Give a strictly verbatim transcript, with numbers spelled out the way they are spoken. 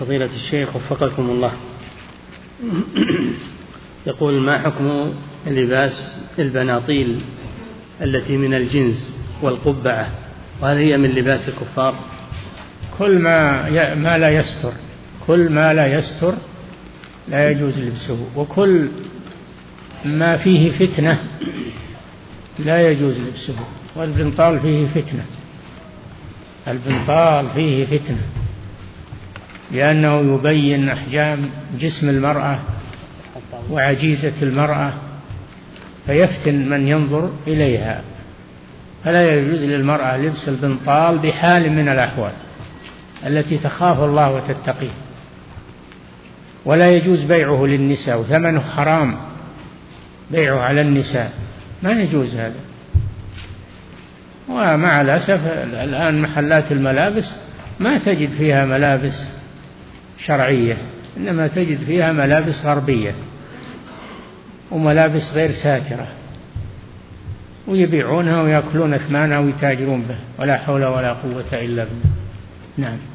فضيلة الشيخ وفقكم الله، يقول: ما حكم لباس البناطيل التي من الجنس والقبعة، وهل هي من لباس الكفار؟ كل ما ما لا يستر كل ما لا يستر لا يجوز لبسه، وكل ما فيه فتنة لا يجوز لبسه، والبنطال فيه فتنة البنطال فيه فتنة لأنه يبين أحجام جسم المرأة وعجيزة المرأة فيفتن من ينظر إليها، فلا يجوز للمرأة لبس البنطال بحال من الأحوال التي تخاف الله وتتقيه، ولا يجوز بيعه للنساء، وثمنه حرام بيعه على النساء، ما يجوز هذا. ومع الأسف الآن محلات الملابس ما تجد فيها ملابس شرعية، إنما تجد فيها ملابس غربية وملابس غير ساترة، ويبيعونها ويأكلون ثمانها ويتاجرون به، ولا حول ولا قوة إلا بالله. نعم.